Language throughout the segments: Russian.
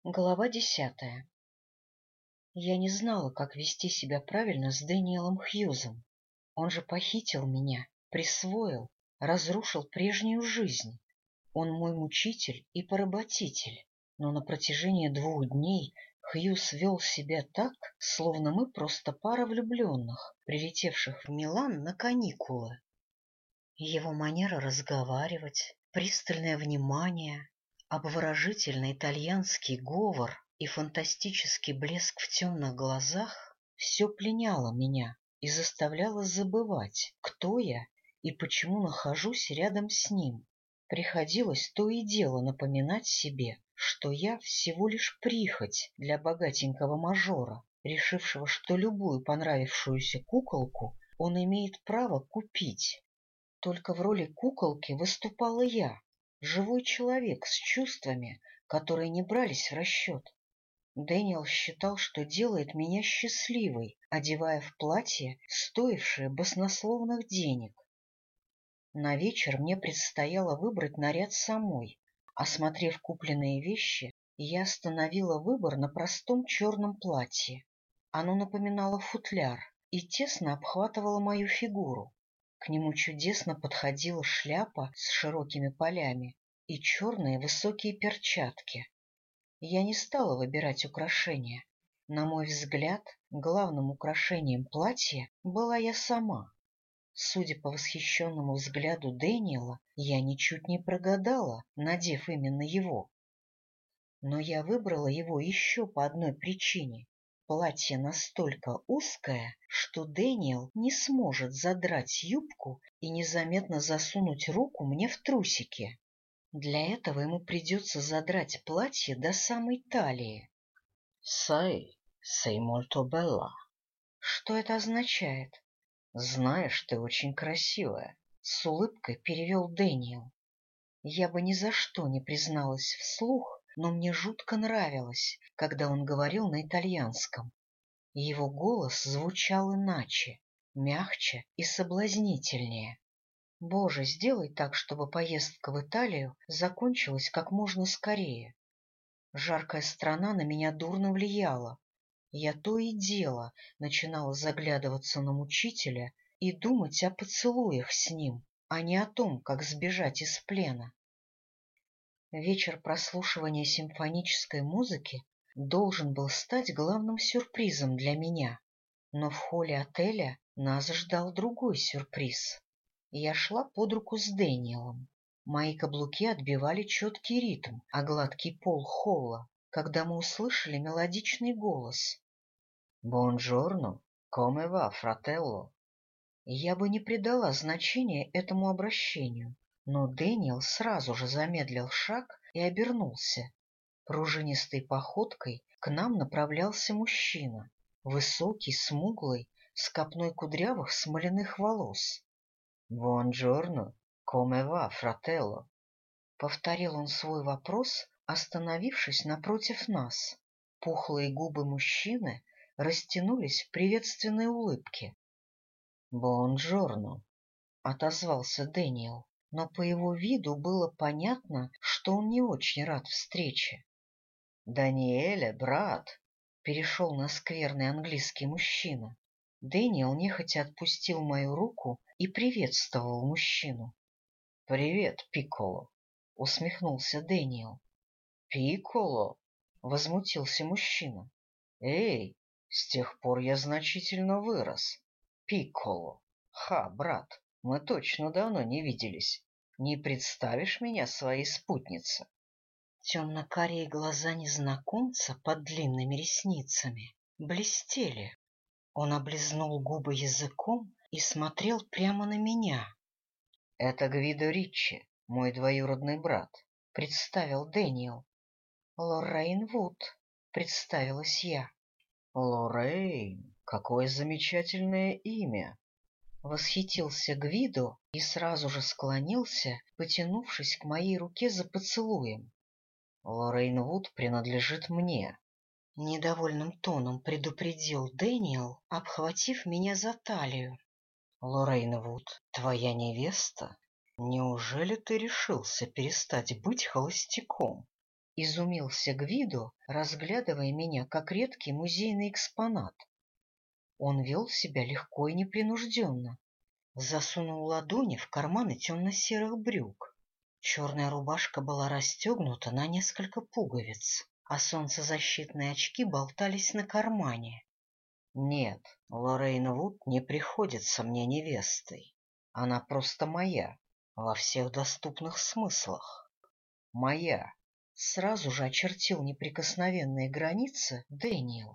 Глава 10. Я не знала, как вести себя правильно с Дэниелом Хьюзом. Он же похитил меня, присвоил, разрушил прежнюю жизнь. Он мой мучитель и поработитель. Но на протяжении 2 дней Хьюз вел себя так, словно мы просто пара влюбленных, прилетевших в Милан на каникулы. Его манера разговаривать, пристальное внимание, обворожительный итальянский говор и фантастический блеск в темных глазах — все пленяло меня и заставляло забывать, кто я и почему нахожусь рядом с ним. Приходилось то и дело напоминать себе, что я всего лишь прихоть для богатенького мажора, решившего, что любую понравившуюся куколку он имеет право купить. Только в роли куколки выступала я, живой человек с чувствами, которые не брались в расчет. Дэниел считал, что делает меня счастливой, одевая в платье, стоившее баснословных денег. На вечер мне предстояло выбрать наряд самой. Осмотрев купленные вещи, я остановила выбор на простом черном платье. Оно напоминало футляр и тесно обхватывало мою фигуру. К нему чудесно подходила шляпа с широкими полями и черные высокие перчатки. Я не стала выбирать украшения. На мой взгляд, главным украшением платья была я сама. Судя по восхищенному взгляду Дэниела, я ничуть не прогадала, надев именно его. Но я выбрала его еще по одной причине. Платье настолько узкое, что Дэниел не сможет задрать юбку и незаметно засунуть руку мне в трусики. Для этого ему придется задрать платье до самой талии. Sai, sei molto bella. Что это означает? Знаешь, ты очень красивая. С улыбкой перевел Дэниел. Я бы ни за что не призналась вслух, но мне жутко нравилось, когда он говорил на итальянском. Его голос звучал иначе, мягче и соблазнительнее. Боже, сделай так, чтобы поездка в Италию закончилась как можно скорее. Жаркая страна на меня дурно влияла. Я то и дело начинала заглядываться на мучителя и думать о поцелуях с ним, а не о том, как сбежать из плена. Вечер прослушивания симфонической музыки должен был стать главным сюрпризом для меня, но в холле отеля нас ждал другой сюрприз. Я шла под руку с Дэниелом. Мои каблуки отбивали четкий ритм, а гладкий пол холла, когда мы услышали мелодичный голос. Buongiorno, come va, fratello? Я бы не придала значения этому обращению, но Дэниел сразу же замедлил шаг и обернулся. Пружинистой походкой к нам направлялся мужчина, высокий, смуглый, с копной кудрявых смоляных волос. Buongiorno, come va, fratello? Повторил он свой вопрос, остановившись напротив нас. Пухлые губы мужчины растянулись в приветственной улыбке. Buongiorno. — отозвался Дэниел, но по его виду было понятно, что он не очень рад встрече. Даниэле, брат, — перешел на скверный английский мужчина. Дэниел нехотя отпустил мою руку и приветствовал мужчину. — Привет, Пикколо. — усмехнулся Дэниел. — Пикколо? — возмутился мужчина. — Эй, с тех пор я значительно вырос. Пикколо. Ха, брат, мы точно давно не виделись. Не представишь меня своей спутнице? Темно-карие глаза незнакомца под длинными ресницами блестели. Он облизнул губы языком и смотрел прямо на меня. — Это Гвидо Риччи, мой двоюродный брат, — представил Дэниел. — Лоррейн Вуд, — представилась я. — Лоррейн, какое замечательное имя! — восхитился Гвидо и сразу же склонился, потянувшись к моей руке за поцелуем. — Лоррейн Вуд принадлежит мне. — недовольным тоном предупредил Дэниел, обхватив меня за талию. — Лоррейн Вуд, твоя невеста? Неужели ты решился перестать быть холостяком? изумился Гвидо, разглядывая меня как редкий музейный экспонат. Он вел себя легко и непринужденно. Засунул ладони в карманы темно-серых брюк. Черная рубашка была расстегнута на несколько пуговиц, а солнцезащитные очки болтались на кармане. Нет, Лоррейн Вуд не приходится мне невестой. Она просто моя, во всех доступных смыслах. Моя. Сразу же очертил неприкосновенные границы Дэниел.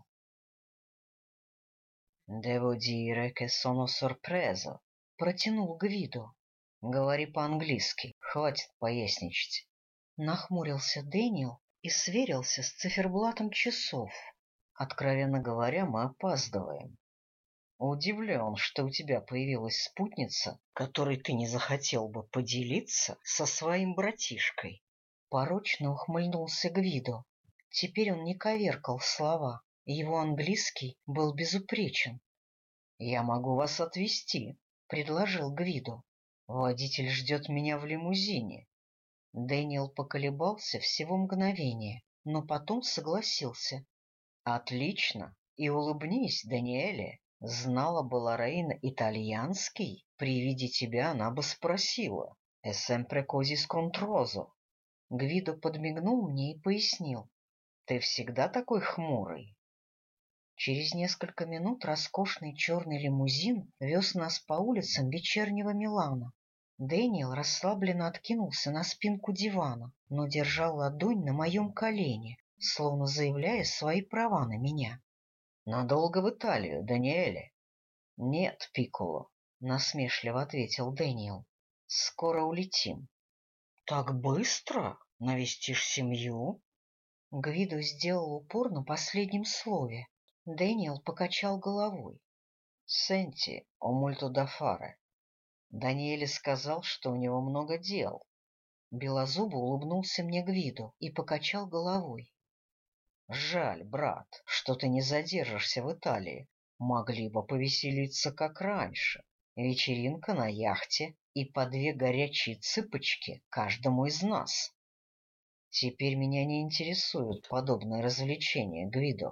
«Devo dire che sono sorpreso», — протянул Гвидо. «Говори по-английски, хватит поясничать». Нахмурился Дэниел и сверился с циферблатом часов. «Откровенно говоря, мы опаздываем. Удивлен, что у тебя появилась спутница, которой ты не захотел бы поделиться со своим братишкой». Порочно ухмыльнулся Гвидо. Теперь он не коверкал слова. Его английский был безупречен. — Я могу вас отвезти, — предложил Гвидо. — Водитель ждет меня в лимузине. Дэниел поколебался всего мгновение, но потом согласился. — Отлично. И улыбнись, Даниэле. Знала бы Лоррейн итальянский, при виде тебя она бы спросила. «È sempre così scontroso». Гвидо подмигнул мне и пояснил. — Ты всегда такой хмурый? Через несколько минут роскошный черный лимузин вез нас по улицам вечернего Милана. Дэниел расслабленно откинулся на спинку дивана, но держал ладонь на моем колене, словно заявляя свои права на меня. — Надолго в Италию, Даниэле? — Нет, Пикколо, — насмешливо ответил Дэниел. — Скоро улетим. — Так быстро? Навестишь семью? Гвидо сделал упор на последнем слове. Дэниел покачал головой. — Сенти, о мульто да фаре. Даниэле сказал, что у него много дел. Белозубо улыбнулся мне Гвидо и покачал головой. — Жаль, брат, что ты не задержишься в Италии. Могли бы повеселиться, как раньше. Вечеринка на яхте и по 2 горячие цыпочки каждому из нас. Теперь меня не интересуют подобные развлечения, Гвидо.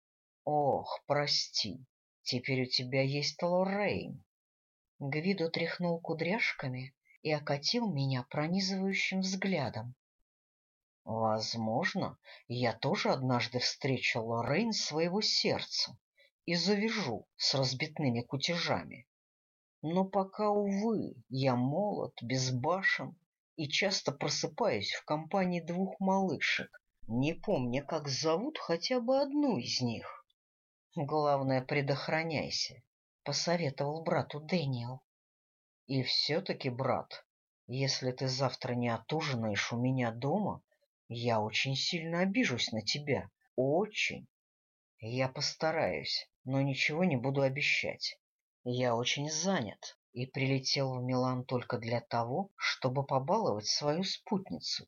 Ох, прости, теперь у тебя есть Лоррейн. Гвидо тряхнул кудряшками и окатил меня пронизывающим взглядом. Возможно, я тоже однажды встречу Лоррейн своего сердца и завяжу с разбитными кутежами. Но пока, увы, я молод, безбашен и часто просыпаюсь в компании 2 малышек, не помня, как зовут хотя бы одну из них. Главное, предохраняйся, — посоветовал брату Дэниел. И все-таки, брат, если ты завтра не отужинаешь у меня дома, я очень сильно обижусь на тебя. Очень. Я постараюсь, но ничего не буду обещать. Я очень занят и прилетел в Милан только для того, чтобы побаловать свою спутницу.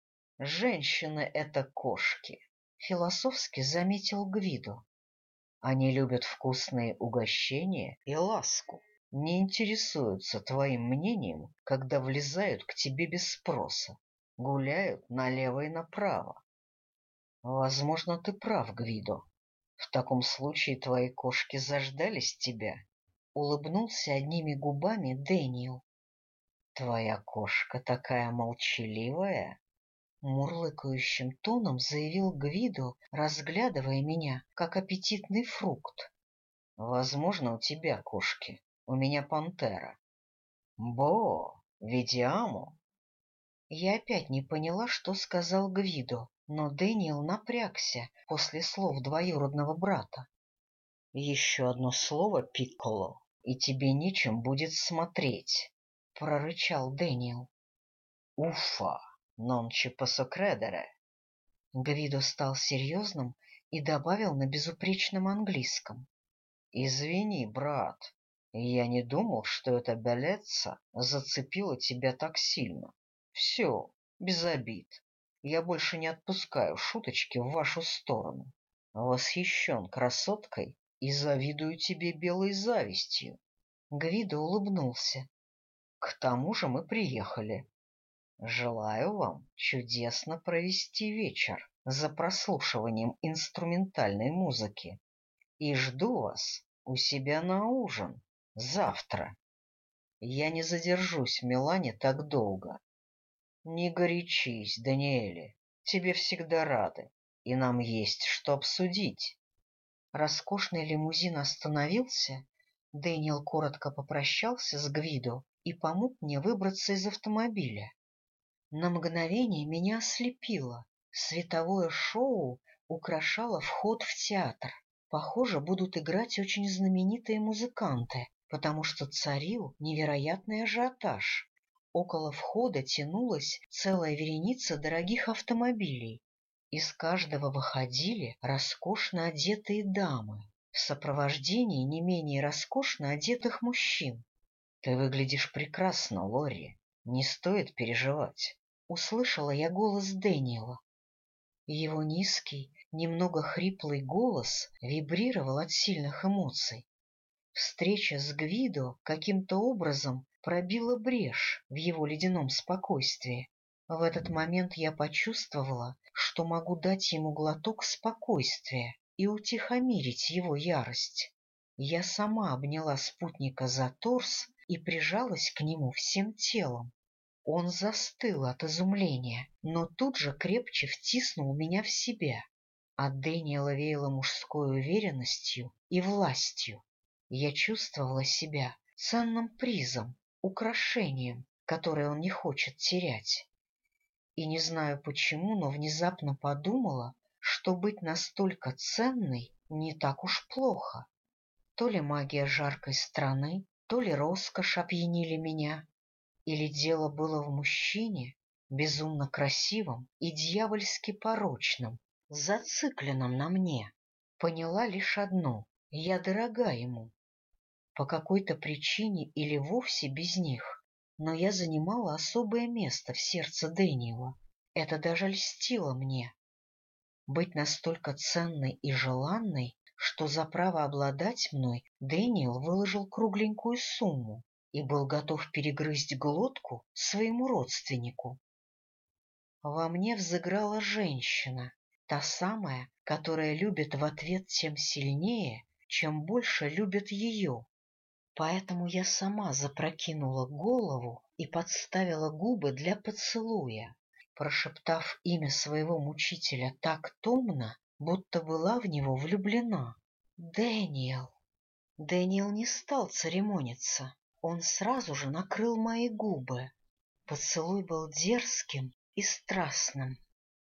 Женщины — это кошки, — философски заметил Гвидо. Они любят вкусные угощения и ласку, не интересуются твоим мнением, когда влезают к тебе без спроса, гуляют налево и направо. Возможно, ты прав, Гвидо. В таком случае твои кошки заждались тебя. Улыбнулся одними губами Дэниел. Твоя кошка такая молчаливая. Мурлыкающим тоном заявил Гвидо, разглядывая меня, как аппетитный фрукт. — Возможно, у тебя кошки, у меня пантера. — Бо, видиамо. Я опять не поняла, что сказал Гвидо, но Дэниел напрягся после слов двоюродного брата. — Еще одно слово, Пикколо, и тебе нечем будет смотреть, — прорычал Дэниел. — Уфа! Non ci posso credere. Гвидо стал серьезным и добавил на безупречном английском. — Извини, брат, я не думал, что эта белеца зацепила тебя так сильно. Все, без обид. Я больше не отпускаю шуточки в вашу сторону. Восхищен красоткой и завидую тебе белой завистью. Гвидо улыбнулся. — К тому же мы приехали. Желаю вам чудесно провести вечер за прослушиванием инструментальной музыки и жду вас у себя на ужин завтра. Я не задержусь в Милане так долго. Не горячись, Даниэле, тебе всегда рады, и нам есть что обсудить. Роскошный лимузин остановился, Дэниел коротко попрощался с Гвидо и помог мне выбраться из автомобиля. На мгновение меня ослепило. Световое шоу украшало вход в театр. Похоже, будут играть очень знаменитые музыканты, потому что царил невероятный ажиотаж. Около входа тянулась целая вереница дорогих автомобилей. Из каждого выходили роскошно одетые дамы в сопровождении не менее роскошно одетых мужчин. — Ты выглядишь прекрасно, Лори. Не стоит переживать. Услышала я голос Дэниела. Его низкий, немного хриплый голос вибрировал от сильных эмоций. Встреча с Гвидо каким-то образом пробила брешь в его ледяном спокойствии. В этот момент я почувствовала, что могу дать ему глоток спокойствия и утихомирить его ярость. Я сама обняла спутника за торс и прижалась к нему всем телом. Он застыл от изумления, но тут же крепче втиснул меня в себя. От Дэниела веяло мужской уверенностью и властью. Я чувствовала себя ценным призом, украшением, которое он не хочет терять. И не знаю почему, но внезапно подумала, что быть настолько ценной не так уж плохо. То ли магия жаркой страны, то ли роскошь опьянили меня, или дело было в мужчине, безумно красивом и дьявольски порочном, зацикленном на мне. Поняла лишь одно — я дорога ему. По какой-то причине или вовсе без них, но я занимала особое место в сердце Дэниела. Это даже льстило мне. Быть настолько ценной и желанной, что за право обладать мной Дэниел выложил кругленькую сумму и был готов перегрызть глотку своему родственнику. Во мне взыграла женщина, та самая, которая любит в ответ тем сильнее, чем больше любят ее. Поэтому я сама запрокинула голову и подставила губы для поцелуя, прошептав имя своего мучителя так томно, будто была в него влюблена. «Дэниел!» Дэниел не стал церемониться, он сразу же накрыл мои губы. Поцелуй был дерзким и страстным.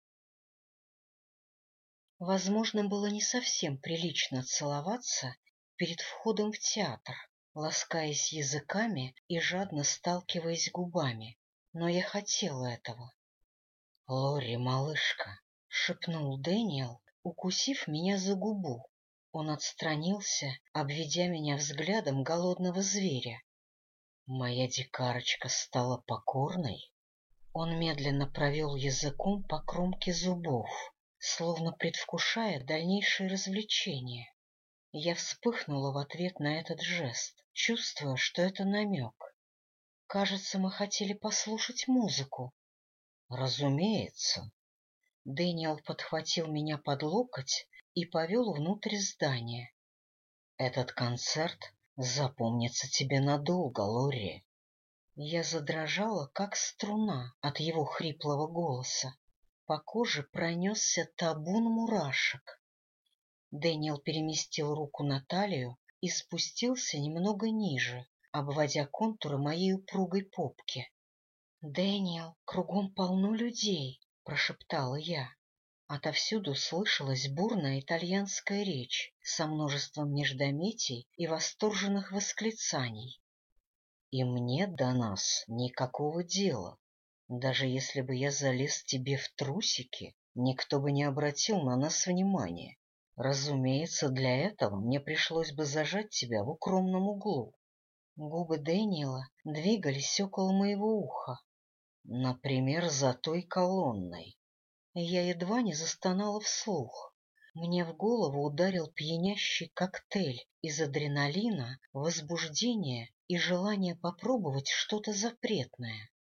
Возможно, было не совсем прилично целоваться перед входом в театр, ласкаясь языками и жадно сталкиваясь губами, но я хотела этого. — Лори, малышка! — шепнул Дэниел, укусив меня за губу. Он отстранился, обведя меня взглядом голодного зверя. Моя дикарочка стала покорной. Он медленно провел языком по кромке зубов, словно предвкушая дальнейшие развлечения. Я вспыхнула в ответ на этот жест, чувствуя, что это намек. Кажется, мы хотели послушать музыку. Разумеется. Дэниел подхватил меня под локоть и повел внутрь здания. Этот концерт запомнится тебе надолго, Лори. Я задрожала, как струна от его хриплого голоса. По коже пронесся табун мурашек. Дэниел переместил руку на талию и спустился немного ниже, обводя контуры моей упругой попки. — Дэниел, кругом полно людей, — прошептала я. Отовсюду слышалась бурная итальянская речь со множеством междометий и восторженных восклицаний. И мне до нас никакого дела. Даже если бы я залез тебе в трусики, никто бы не обратил на нас внимания. Разумеется, для этого мне пришлось бы зажать тебя в укромном углу. Губы Дэниела двигались около моего уха. Например, за той колонной. Я едва не застонала вслух. Мне в голову ударил пьянящий коктейль из адреналина, возбуждения и желания попробовать что-то запретное.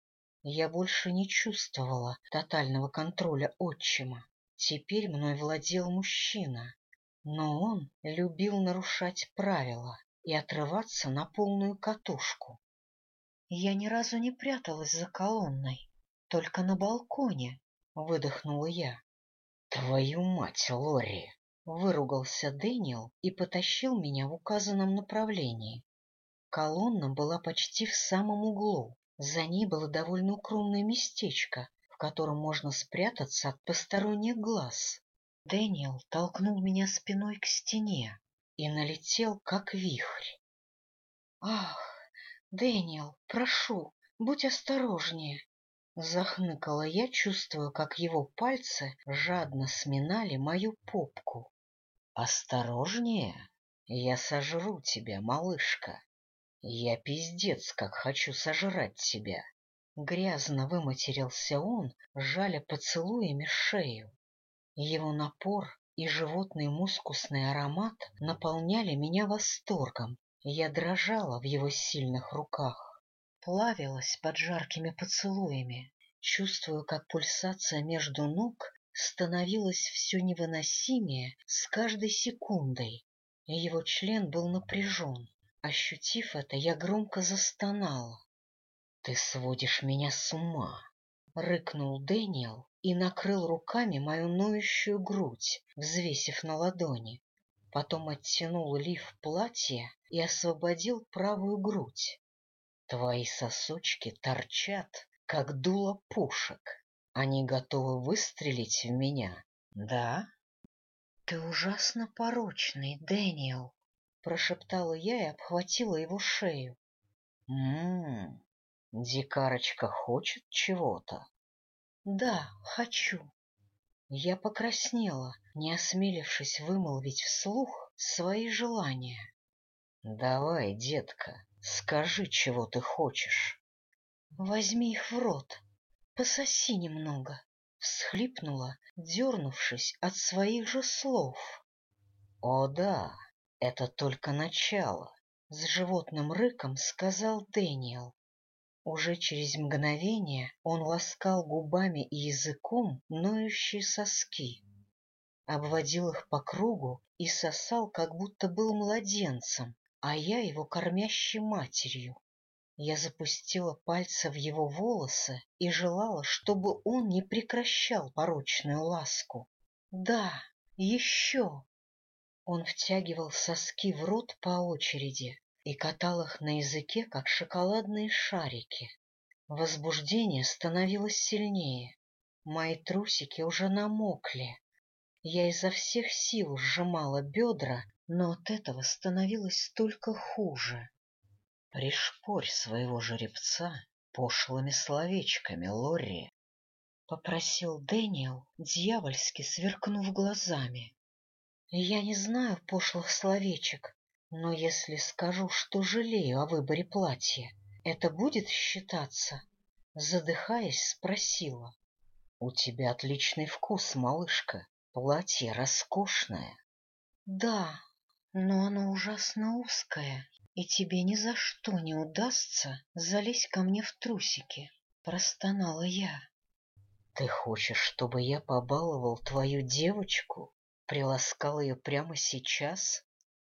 Я больше не чувствовала тотального контроля отчима. Теперь мной владел мужчина, но он любил нарушать правила и отрываться на полную катушку. Я ни разу не пряталась за колонной, только на балконе, — выдохнула я. — Твою мать, Лорри! — выругался Дэниел и потащил меня в указанном направлении. Колонна была почти в самом углу. За ней было довольно укромное местечко, в котором можно спрятаться от посторонних глаз. Дэниел толкнул меня спиной к стене и налетел, как вихрь. — Ах, Дэниел, прошу, будь осторожнее! — захныкала я, чувствуя, как его пальцы жадно сминали мою попку. — Осторожнее? Я сожру тебя, малышка. Я пиздец, как хочу сожрать тебя. Грязно выматерился он, жаля поцелуями шею. Его напор и животный мускусный аромат наполняли меня восторгом. Я дрожала в его сильных руках, плавилась под жаркими поцелуями, чувствуя, как пульсация между ног становилась все невыносимее с каждой секундой. Его член был напряжен. Ощутив это, я громко застонала. — Ты сводишь меня с ума! — рыкнул Дэниел и накрыл руками мою ноющую грудь, взвесив на ладони. Потом оттянул лиф платья и освободил правую грудь. Твои сосочки торчат, как дуло пушек. Они готовы выстрелить в меня, да? — Ты ужасно порочный, Дэниел! — прошептала я и обхватила его шею. Дикарочка хочет чего-то? — Да, хочу. Я покраснела, не осмелившись вымолвить вслух свои желания. — Давай, детка, скажи, чего ты хочешь. — Возьми их в рот, пососи немного, — всхлипнула, дернувшись от своих же слов. — О да, это только начало, — с животным рыком сказал Дэниел. Уже через мгновение он ласкал губами и языком ноющие соски, обводил их по кругу и сосал, как будто был младенцем, а я его кормящей матерью. Я запустила пальцы в его волосы и желала, чтобы он не прекращал порочную ласку. Да, еще! Он втягивал соски в рот по очереди и катал их на языке, как шоколадные шарики. Возбуждение становилось сильнее. Мои трусики уже намокли. Я изо всех сил сжимала бедра, но от этого становилось только хуже. — Пришпорь своего жеребца пошлыми словечками, Лорри, — попросил Дэниел, дьявольски сверкнув глазами. — Я не знаю пошлых словечек, но если скажу, что жалею о выборе платья, это будет считаться? Задыхаясь, спросила. — У тебя отличный вкус, малышка. Платье роскошное. — Да, но оно ужасно узкое, и тебе ни за что не удастся залезть ко мне в трусики, — простонала я. — Ты хочешь, чтобы я побаловал твою девочку? Приласкал ее прямо сейчас?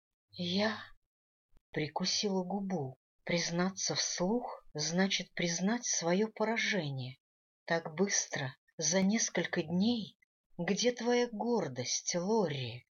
Я прикусила губу. Признаться вслух значит признать свое поражение. Так быстро, за несколько дней? Где твоя гордость, Лорри?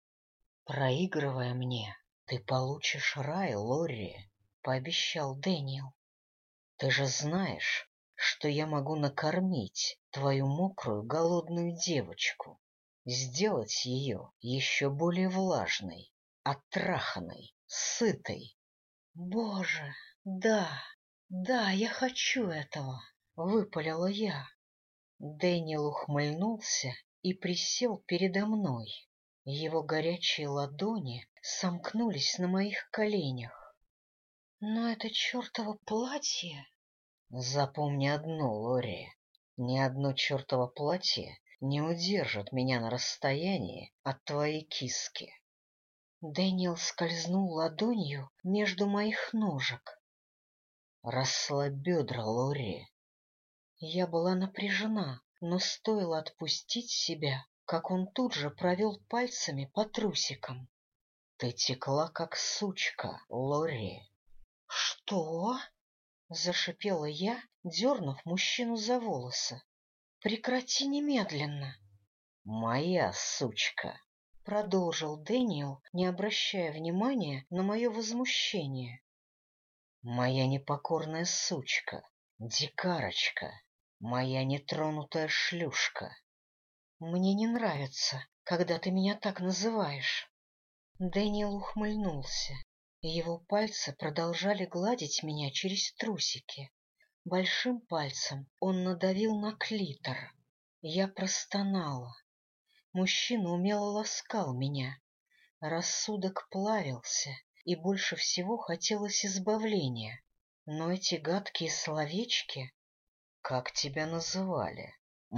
Проигрывая мне, ты получишь рай, Лорри, — пообещал Дэниел. Ты же знаешь, что я могу накормить твою мокрую голодную девочку, сделать ее еще более влажной, оттраханной, сытой. Боже, да, да, я хочу этого, — выпалила я. Дэниел ухмыльнулся и присел передо мной. Его горячие ладони сомкнулись на моих коленях. Но это чертово платье... Запомни одно, Лори, ни одно чертово платье не удержит меня на расстоянии от твоей киски. Дэниел скользнул ладонью между моих ножек. Расслабь бедра, Лори. Я была напряжена, но стоило отпустить себя, как он тут же провел пальцами по трусикам. — Ты текла, как сучка, Лори. — Что? — зашипела я, дернув мужчину за волосы. — Прекрати немедленно! — Моя сучка! — продолжил Дэниел, не обращая внимания на мое возмущение. — Моя непокорная сучка, дикарочка, моя нетронутая шлюшка. — Мне не нравится, когда ты меня так называешь. Дэниел ухмыльнулся. Его пальцы продолжали гладить меня через трусики. Большим пальцем он надавил на клитор. Я простонала. Мужчина умело ласкал меня. Рассудок плавился, и больше всего хотелось избавления. Но эти гадкие словечки... — Как тебя называли?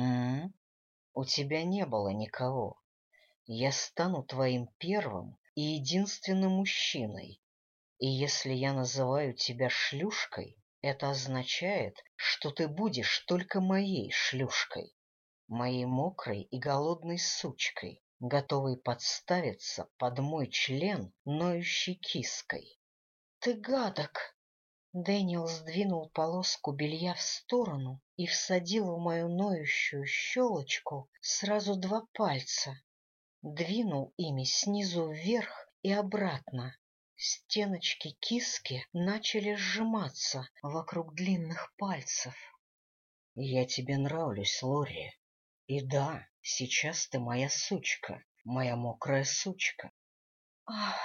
У тебя не было никого. Я стану твоим первым и единственным мужчиной. И если я называю тебя шлюшкой, это означает, что ты будешь только моей шлюшкой, моей мокрой и голодной сучкой, готовой подставиться под мой член ноющей киской. — Ты гадок! Дэниел сдвинул полоску белья в сторону и всадил в мою ноющую щелочку сразу 2 пальца. Двинул ими снизу вверх и обратно. Стеночки киски начали сжиматься вокруг длинных пальцев. — Я тебе нравлюсь, Лори. И да, сейчас ты моя сучка, моя мокрая сучка. Ах!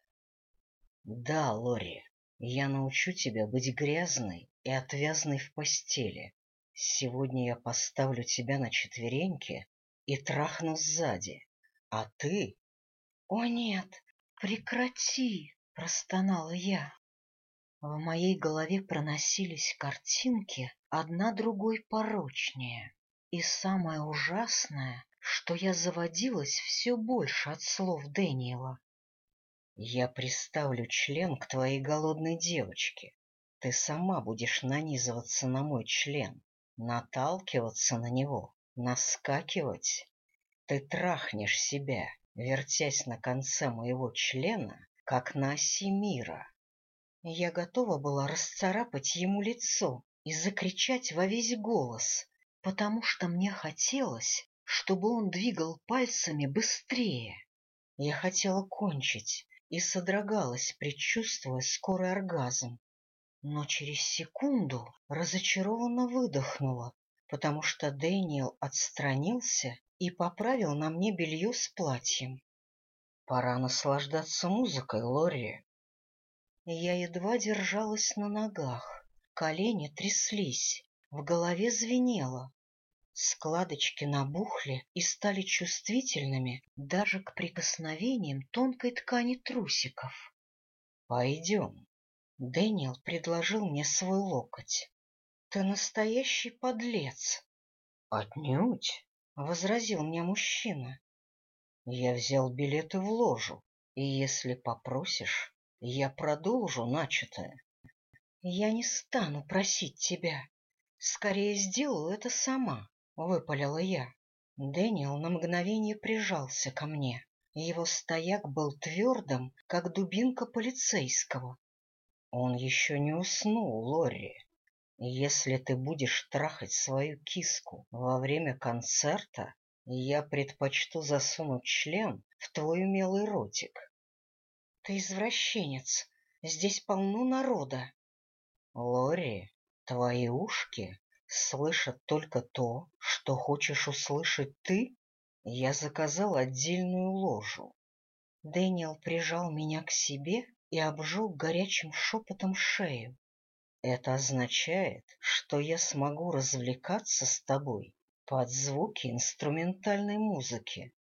Да, Лори, я научу тебя быть грязной и отвязной в постели. Сегодня я поставлю тебя на четвереньки и трахну сзади, а ты... — О нет, прекрати! — простонала я. В моей голове проносились картинки, одна другой порочнее. И самое ужасное, что я заводилась все больше от слов Дэниела. Я приставлю член к твоей голодной девочке. Ты сама будешь нанизываться на мой член, наталкиваться на него, наскакивать. Ты трахнешь себя, вертясь на конце моего члена, как на оси мира. Я готова была расцарапать ему лицо и закричать во весь голос, потому что мне хотелось, чтобы он двигал пальцами быстрее. Я хотела кончить и содрогалась, предчувствуя скорый оргазм. Но через секунду разочарованно выдохнула, потому что Дэниел отстранился и поправил на мне белье с платьем. — Пора наслаждаться музыкой, Лори. Я едва держалась на ногах, колени тряслись, в голове звенело. Складочки набухли и стали чувствительными даже к прикосновениям тонкой ткани трусиков. — Пойдем. Дэниел предложил мне свой локоть. — Ты настоящий подлец! — Отнюдь, — возразил мне мужчина. — я взял билеты в ложу, и если попросишь, я продолжу начатое. — Я не стану просить тебя. Скорее сделаю это сама, — выпалила я. Дэниел на мгновение прижался ко мне. Его стояк был твердым, как дубинка полицейского. — Он еще не уснул, Лори. Если ты будешь трахать свою киску во время концерта, я предпочту засунуть член в твой умелый ротик. — Ты извращенец. Здесь полно народа. — Лори, твои ушки слышат только то, что хочешь услышать ты. Я заказал отдельную ложу. Дэниел прижал меня к себе и обжег горячим шепотом шею. Это означает, что я смогу развлекаться с тобой под звуки инструментальной музыки.